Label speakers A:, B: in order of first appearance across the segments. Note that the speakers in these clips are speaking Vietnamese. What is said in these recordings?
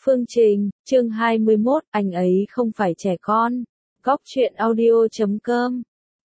A: Phương Trình, chương 21, anh ấy không phải trẻ con. Góc truyện audio.com.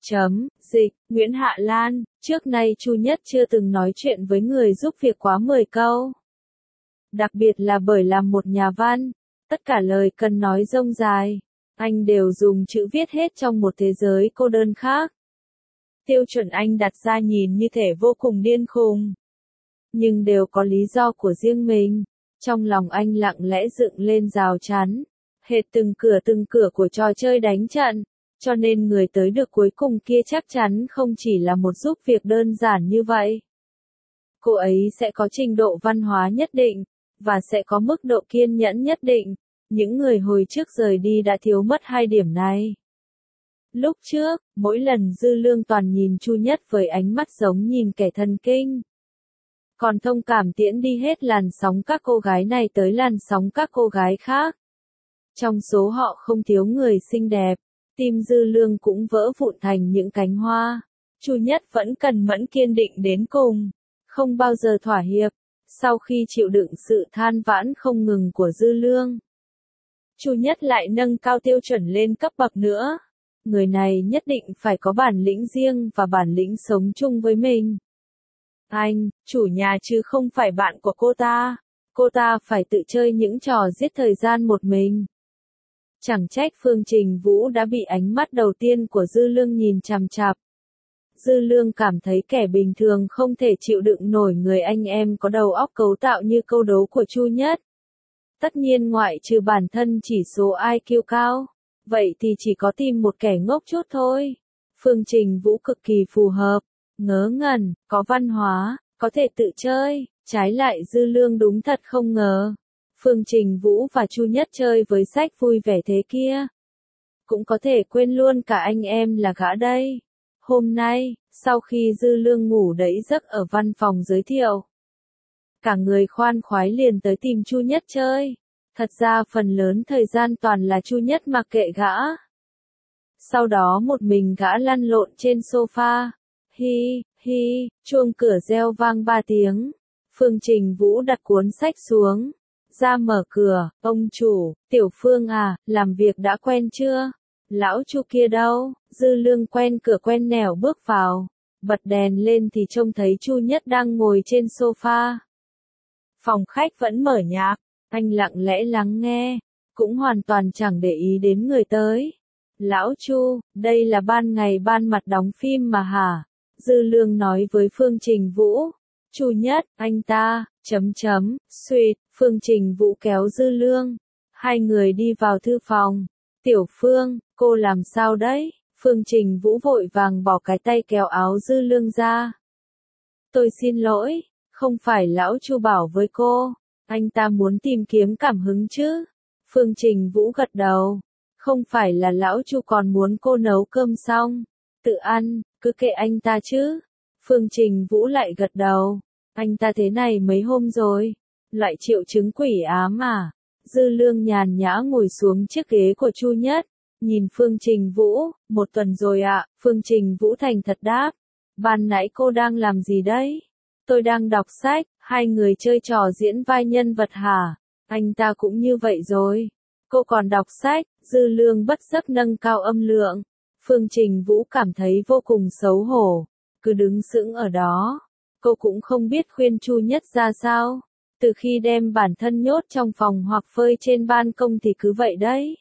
A: Dịch, Nguyễn Hạ Lan, trước nay Chu Nhất chưa từng nói chuyện với người giúp việc quá 10 câu. Đặc biệt là bởi làm một nhà văn, tất cả lời cần nói dông dài, anh đều dùng chữ viết hết trong một thế giới cô đơn khác. Tiêu chuẩn anh đặt ra nhìn như thể vô cùng điên khùng, nhưng đều có lý do của riêng mình. Trong lòng anh lặng lẽ dựng lên rào chắn, hệt từng cửa của trò chơi đánh trận, cho nên người tới được cuối cùng kia chắc chắn không chỉ là một giúp việc đơn giản như vậy. Cô ấy sẽ có trình độ văn hóa nhất định, và sẽ có mức độ kiên nhẫn nhất định. Những người hồi trước rời đi đã thiếu mất hai điểm này. Lúc trước, mỗi lần Dư Lương Toàn nhìn Chu Nhất với ánh mắt giống nhìn kẻ thần kinh. Còn thông cảm tiễn đi hết làn sóng các cô gái này tới làn sóng các cô gái khác. Trong số họ không thiếu người xinh đẹp, tim Dư Lương cũng vỡ vụn thành những cánh hoa. Chu Nhất vẫn cần mẫn kiên định đến cùng, không bao giờ thỏa hiệp. Sau khi chịu đựng sự than vãn không ngừng của Dư Lương, Chu Nhất lại nâng cao tiêu chuẩn lên cấp bậc nữa. Người này nhất định phải có bản lĩnh riêng và bản lĩnh sống chung với mình. Anh, chủ nhà chứ không phải bạn của cô ta. Cô ta phải tự chơi những trò giết thời gian một mình. Chẳng trách Phương Trình Vũ đã bị ánh mắt đầu tiên của Dư Lương nhìn chằm chằm. Dư Lương cảm thấy kẻ bình thường không thể chịu đựng nổi người anh em có đầu óc cấu tạo như câu đố của Chu Nhất. Tất nhiên ngoại trừ bản thân chỉ số IQ cao, vậy thì chỉ có tìm một kẻ ngốc chút thôi. Phương Trình Vũ cực kỳ phù hợp, ngớ ngẩn, có văn hóa, có thể tự chơi. Trái lại Dư Lương đúng thật không ngờ, Phương Trình Vũ và Chu Nhất chơi với sách vui vẻ thế kia. Cũng có thể quên luôn cả anh em là gã đây. Hôm nay, sau khi Dư Lương ngủ đẫy giấc ở văn phòng giới thiệu, cả người khoan khoái liền tới tìm Chu Nhất chơi. Thật ra phần lớn thời gian toàn là Chu Nhất mặc kệ gã. Sau đó một mình gã lăn lộn trên sofa. Hi, chuông cửa reo vang 3 tiếng. Phương Trình Vũ đặt cuốn sách xuống, ra mở cửa. Ông chủ, Tiểu Phương à, làm việc đã quen chưa? Lão Chu kia đâu? Dư Lương quen cửa quen nẻo bước vào, bật đèn lên thì trông thấy Chu Nhất đang ngồi trên sofa. Phòng khách vẫn mở nhạc, anh lặng lẽ lắng nghe, cũng hoàn toàn chẳng để ý đến người tới. Lão Chu, đây là ban ngày ban mặt đóng phim mà hả? Dư Lương nói với Phương Trình Vũ. Chu Nhất, anh ta, suýt, Phương Trình Vũ kéo Dư Lương. Hai người đi vào thư phòng. Tiểu Phương, cô làm sao đấy? Phương Trình Vũ vội vàng bỏ cái tay kéo áo Dư Lương ra. Tôi xin lỗi, không phải lão Chu bảo với cô, anh ta muốn tìm kiếm cảm hứng chứ? Phương Trình Vũ gật đầu. Không phải là lão Chu còn muốn cô nấu cơm xong, tự ăn, cứ kệ anh ta chứ? Phương Trình Vũ lại gật đầu. Anh ta thế này mấy hôm rồi, loại triệu chứng quỷ ám à? Dư Lương nhàn nhã ngồi xuống chiếc ghế của Chu Nhất, nhìn Phương Trình Vũ. 1 tuần rồi ạ. Phương Trình Vũ thành thật đáp. Ban nãy cô đang làm gì đấy? Tôi đang đọc sách. Hai người chơi trò diễn vai nhân vật hả? Anh ta cũng như vậy rồi. Cô còn đọc sách? Dư Lương bất giác nâng cao âm lượng. Phương Trình Vũ cảm thấy vô cùng xấu hổ, cứ đứng sững ở đó. Cô cũng không biết khuyên Chu Nhất ra sao. Từ khi đem bản thân nhốt trong phòng hoặc phơi trên ban công thì cứ vậy đấy.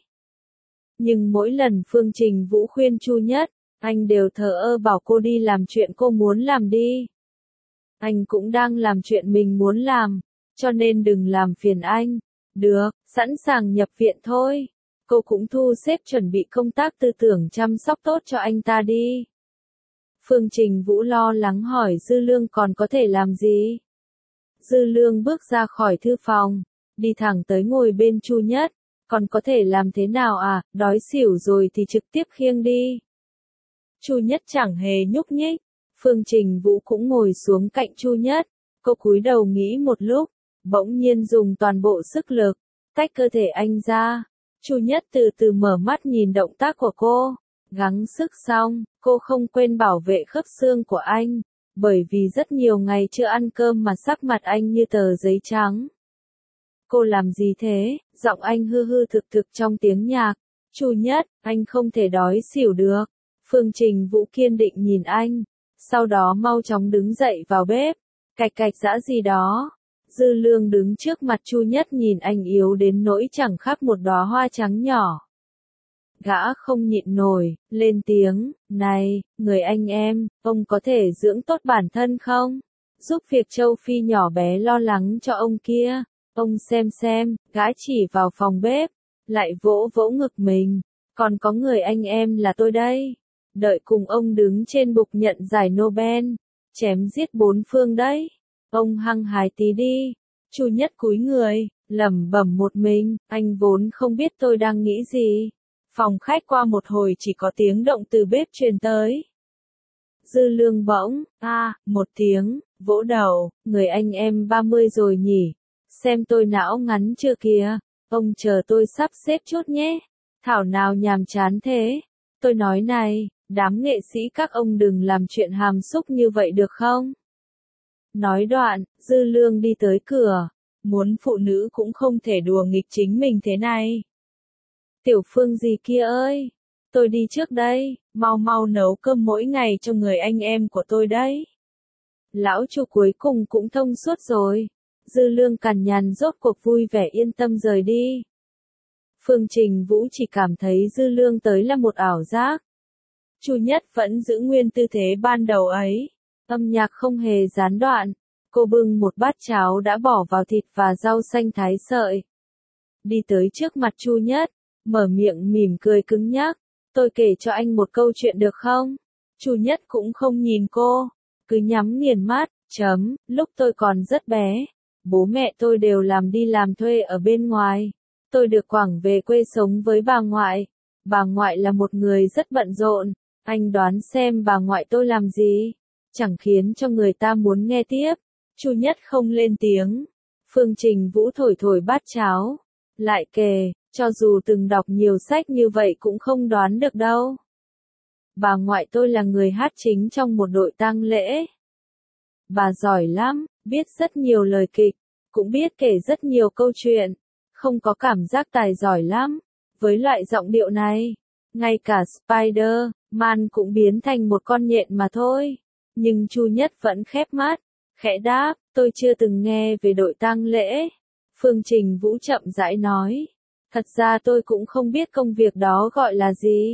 A: Nhưng mỗi lần Phương Trình Vũ khuyên Chu Nhất, anh đều thờ ơ bảo cô đi làm chuyện cô muốn làm đi. Anh cũng đang làm chuyện mình muốn làm, cho nên đừng làm phiền anh. Được, sẵn sàng nhập viện thôi. Cô cũng thu xếp chuẩn bị công tác tư tưởng chăm sóc tốt cho anh ta đi. Phương Trình Vũ lo lắng hỏi Dư Lương còn có thể làm gì? Dư Lương bước ra khỏi thư phòng, đi thẳng tới ngồi bên Chu Nhất. Còn có thể làm thế nào à, đói xỉu rồi thì trực tiếp khiêng đi. Chu Nhất chẳng hề nhúc nhích. Phương Trình Vũ cũng ngồi xuống cạnh Chu Nhất. Cô cúi đầu nghĩ một lúc, bỗng nhiên dùng toàn bộ sức lực, tách cơ thể anh ra. Chu Nhất từ từ mở mắt nhìn động tác của cô. Gắng sức xong, cô không quên bảo vệ khớp xương của anh, bởi vì rất nhiều ngày chưa ăn cơm mà sắc mặt anh như tờ giấy trắng. Cô làm gì thế? Giọng anh hư hư thực thực trong tiếng nhạc. Chu Nhất, anh không thể đói xỉu được. Phương Trình Vũ kiên định nhìn anh. Sau đó mau chóng đứng dậy vào bếp. Cạch cạch giã gì đó. Dư Lương đứng trước mặt Chu Nhất nhìn anh yếu đến nỗi chẳng khác một đóa hoa trắng nhỏ. Gã không nhịn nổi, lên tiếng, này, người anh em, ông có thể dưỡng tốt bản thân không? Giúp việc Châu Phi nhỏ bé lo lắng cho ông kia. Ông xem, gã chỉ vào phòng bếp, lại vỗ vỗ ngực mình. Còn có người anh em là tôi đây. Đợi cùng ông đứng trên bục nhận giải Nobel. Chém giết bốn phương đấy. Ông hăng hái tí đi. Chu Nhất cúi người, lẩm bẩm một mình, anh vốn không biết tôi đang nghĩ gì. Phòng khách qua một hồi chỉ có tiếng động từ bếp truyền tới. Dư Lương bỗng, một tiếng, vỗ đầu, người anh em 30 rồi nhỉ. Xem tôi não ngắn chưa kìa. Ông chờ tôi sắp xếp chút nhé. Thảo nào nhàm chán thế. Tôi nói này, đám nghệ sĩ các ông đừng làm chuyện hàm xúc như vậy được không? Nói đoạn, Dư Lương đi tới cửa. Muốn phụ nữ cũng không thể đùa nghịch chính mình thế này. Tiểu Phương gì kia ơi, tôi đi trước đây, mau mau nấu cơm mỗi ngày cho người anh em của tôi đấy. Lão Chu cuối cùng cũng thông suốt rồi. Dư Lương cằn nhằn rốt cuộc vui vẻ yên tâm rời đi. Phương Trình Vũ chỉ cảm thấy Dư Lương tới là một ảo giác. Chu Nhất vẫn giữ nguyên tư thế ban đầu ấy. Âm nhạc không hề gián đoạn. Cô bưng một bát cháo đã bỏ vào thịt và rau xanh thái sợi. Đi tới trước mặt Chu Nhất, mở miệng mỉm cười cứng nhắc. Tôi kể cho anh một câu chuyện được không? Chu Nhất cũng không nhìn cô, cứ nhắm nghiền mắt, lúc tôi còn rất bé. Bố mẹ tôi đều đi làm thuê ở bên ngoài. Tôi được quảng về quê sống với bà ngoại. Bà ngoại là một người rất bận rộn. Anh đoán xem bà ngoại tôi làm gì? Chẳng khiến cho người ta muốn nghe tiếp. Chu Nhất không lên tiếng. Phương Trình Vũ thổi thổi bát cháo. Lại kể, cho dù từng đọc nhiều sách như vậy cũng không đoán được đâu. Bà ngoại tôi là người hát chính trong một đội tang lễ. Bà giỏi lắm, biết rất nhiều lời kịch, cũng biết kể rất nhiều câu chuyện. Không có cảm giác tài giỏi lắm. Với loại giọng điệu này, ngay cả Spider-Man cũng biến thành một con nhện mà thôi. Nhưng Chu Nhất vẫn khép mắt, khẽ đáp, tôi chưa từng nghe về đội tang lễ. Phương Trình Vũ chậm rãi nói, thật ra tôi cũng không biết công việc đó gọi là gì.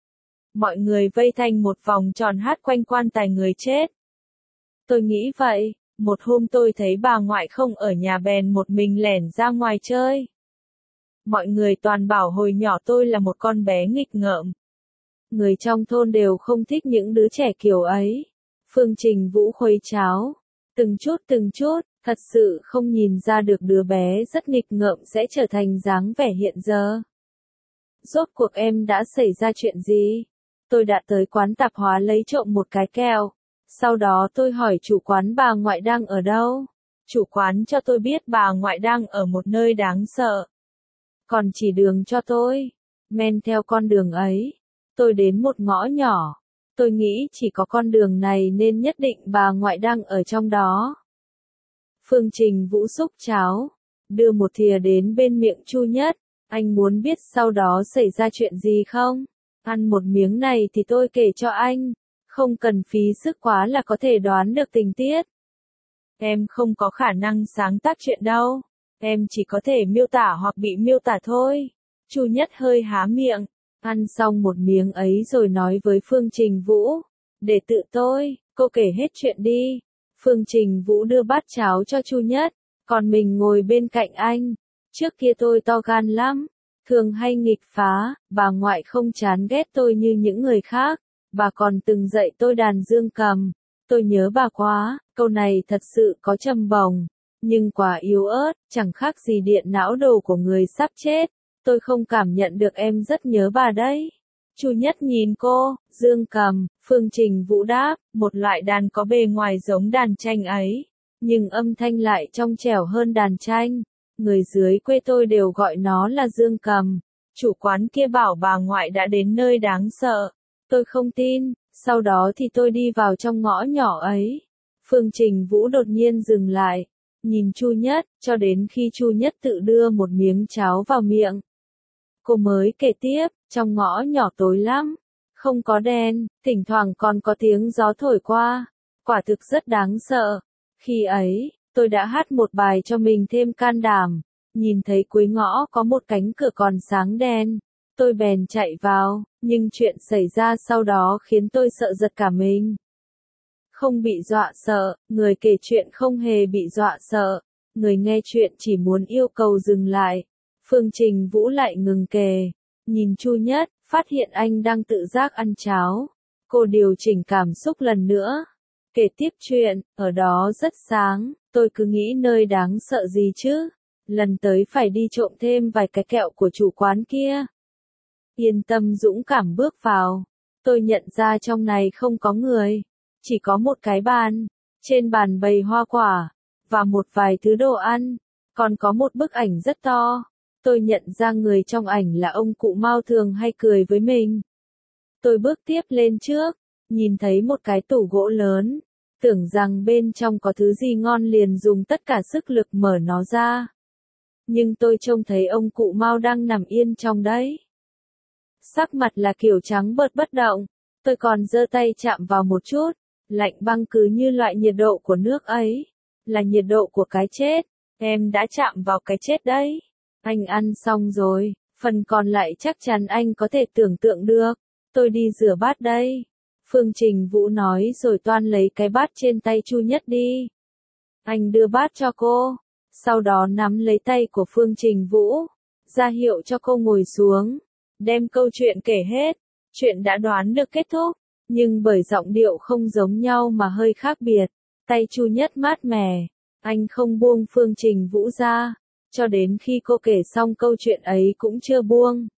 A: Mọi người vây thành một vòng tròn hát quanh quan tài người chết. Tôi nghĩ vậy, một hôm tôi thấy bà ngoại không ở nhà bèn một mình lẻn ra ngoài chơi. Mọi người toàn bảo hồi nhỏ tôi là một con bé nghịch ngợm. Người trong thôn đều không thích những đứa trẻ kiểu ấy. Phương Trình Vũ khuấy cháo. Từng chút, thật sự không nhìn ra được đứa bé rất nghịch ngợm sẽ trở thành dáng vẻ hiện giờ. Rốt cuộc em đã xảy ra chuyện gì? Tôi đã tới quán tạp hóa lấy trộm một cái kẹo. Sau đó tôi hỏi chủ quán bà ngoại đang ở đâu. Chủ quán cho tôi biết bà ngoại đang ở một nơi đáng sợ. Còn chỉ đường cho tôi. Men theo con đường ấy. Tôi đến một ngõ nhỏ. Tôi nghĩ chỉ có con đường này nên nhất định bà ngoại đang ở trong đó. Phương Trình Vũ xúc cháo. Đưa một thìa đến bên miệng Chu Nhất. Anh muốn biết sau đó xảy ra chuyện gì không? Ăn một miếng này thì tôi kể cho anh. Không cần phí sức quá là có thể đoán được tình tiết. Em không có khả năng sáng tác chuyện đâu. Em chỉ có thể miêu tả hoặc bị miêu tả thôi. Chu Nhất hơi há miệng. Ăn xong một miếng ấy rồi nói với Phương Trình Vũ. Để tự tôi, cô kể hết chuyện đi. Phương Trình Vũ đưa bát cháo cho Chu Nhất. Còn mình ngồi bên cạnh anh. Trước kia tôi to gan lắm. Thường hay nghịch phá. Bà ngoại không chán ghét tôi như những người khác. Bà còn từng dạy tôi đàn dương cầm. Tôi nhớ bà quá. Câu này thật sự có trầm bổng. Nhưng quá yếu ớt, chẳng khác gì điện não đồ của người sắp chết. Tôi không cảm nhận được em rất nhớ bà đấy. Chu Nhất nhìn cô, dương cầm, Phương Trình Vũ đáp, một loại đàn có bề ngoài giống đàn tranh ấy, nhưng âm thanh lại trong trẻo hơn đàn tranh. Người dưới quê tôi đều gọi nó là dương cầm. Chủ quán kia bảo bà ngoại đã đến nơi đáng sợ. Tôi không tin, sau đó thì tôi đi vào trong ngõ nhỏ ấy. Phương Trình Vũ đột nhiên dừng lại, nhìn Chu Nhất, cho đến khi Chu Nhất tự đưa một miếng cháo vào miệng. Cô mới kể tiếp, trong ngõ nhỏ tối lắm, không có đèn, thỉnh thoảng còn có tiếng gió thổi qua, quả thực rất đáng sợ. Khi ấy, tôi đã hát một bài cho mình thêm can đảm, nhìn thấy cuối ngõ có một cánh cửa còn sáng đèn, tôi bèn chạy vào, nhưng chuyện xảy ra sau đó khiến tôi sợ giật cả mình. Không bị dọa sợ, người kể chuyện không hề bị dọa sợ, người nghe chuyện chỉ muốn yêu cầu dừng lại. Phương Trình Vũ lại ngừng kể, nhìn Chu Nhất, phát hiện anh đang tự giác ăn cháo. Cô điều chỉnh cảm xúc lần nữa, kể tiếp chuyện, ở đó rất sáng, tôi cứ nghĩ nơi đáng sợ gì chứ, lần tới phải đi trộm thêm vài cái kẹo của chủ quán kia. Yên tâm dũng cảm bước vào, tôi nhận ra trong này không có người, chỉ có một cái bàn, trên bàn bày hoa quả, và một vài thứ đồ ăn, còn có một bức ảnh rất to. Tôi nhận ra người trong ảnh là ông cụ Mao thường hay cười với mình. Tôi bước tiếp lên trước, nhìn thấy một cái tủ gỗ lớn, tưởng rằng bên trong có thứ gì ngon liền dùng tất cả sức lực mở nó ra. Nhưng tôi trông thấy ông cụ Mao đang nằm yên trong đấy. Sắc mặt là kiểu trắng bợt bất động, tôi còn giơ tay chạm vào một chút, lạnh băng cứ như loại nhiệt độ của nước ấy, là nhiệt độ của cái chết. Em đã chạm vào cái chết đấy. Anh ăn xong rồi, phần còn lại chắc chắn anh có thể tưởng tượng được. Tôi đi rửa bát đây. Phương Trình Vũ nói rồi toan lấy cái bát trên tay Chu Nhất đi. Anh đưa bát cho cô, sau đó nắm lấy tay của Phương Trình Vũ, ra hiệu cho cô ngồi xuống, đem câu chuyện kể hết. Chuyện đã đoán được kết thúc, nhưng bởi giọng điệu không giống nhau mà hơi khác biệt. Tay Chu Nhất mát mẻ, anh không buông Phương Trình Vũ ra, cho đến khi cô kể xong câu chuyện ấy cũng chưa buông.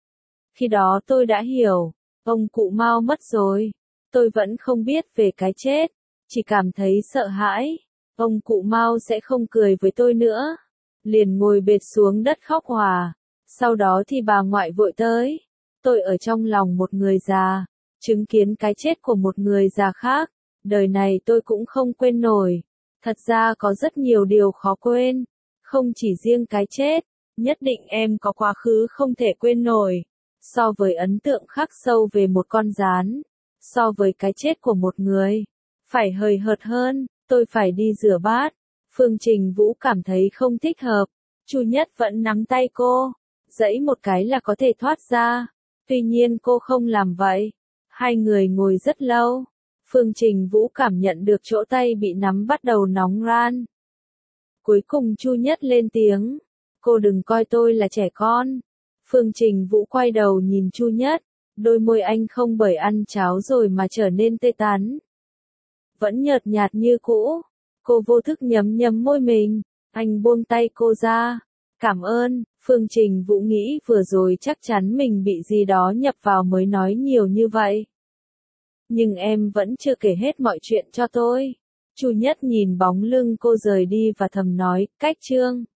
A: Khi đó tôi đã hiểu, ông cụ Mao mất rồi. Tôi vẫn không biết về cái chết, chỉ cảm thấy sợ hãi. Ông cụ Mao sẽ không cười với tôi nữa. Liền ngồi bệt xuống đất khóc hòa. Sau đó thì bà ngoại vội tới. Tôi ở trong lòng một người già, chứng kiến cái chết của một người già khác. Đời này tôi cũng không quên nổi. Thật ra có rất nhiều điều khó quên. Không chỉ riêng cái chết, nhất định em có quá khứ không thể quên nổi. So với ấn tượng khắc sâu về một con gián, so với cái chết của một người, phải hời hợt hơn, tôi phải đi rửa bát. Phương Trình Vũ cảm thấy không thích hợp. Chu Nhất vẫn nắm tay cô, giãy một cái là có thể thoát ra. Tuy nhiên cô không làm vậy. Hai người ngồi rất lâu. Phương Trình Vũ cảm nhận được chỗ tay bị nắm bắt đầu nóng ran. Cuối cùng Chu Nhất lên tiếng. Cô đừng coi tôi là trẻ con. Phương Trình Vũ quay đầu nhìn Chu Nhất. Đôi môi anh không bởi ăn cháo rồi mà trở nên tê tắn. Vẫn nhợt nhạt như cũ. Cô vô thức nhấm nhấm môi mình. Anh buông tay cô ra. Cảm ơn. Phương Trình Vũ nghĩ vừa rồi chắc chắn mình bị gì đó nhập vào mới nói nhiều như vậy. Nhưng em vẫn chưa kể hết mọi chuyện cho tôi. Chu Nhất nhìn bóng lưng cô rời đi và thầm nói, cách chương.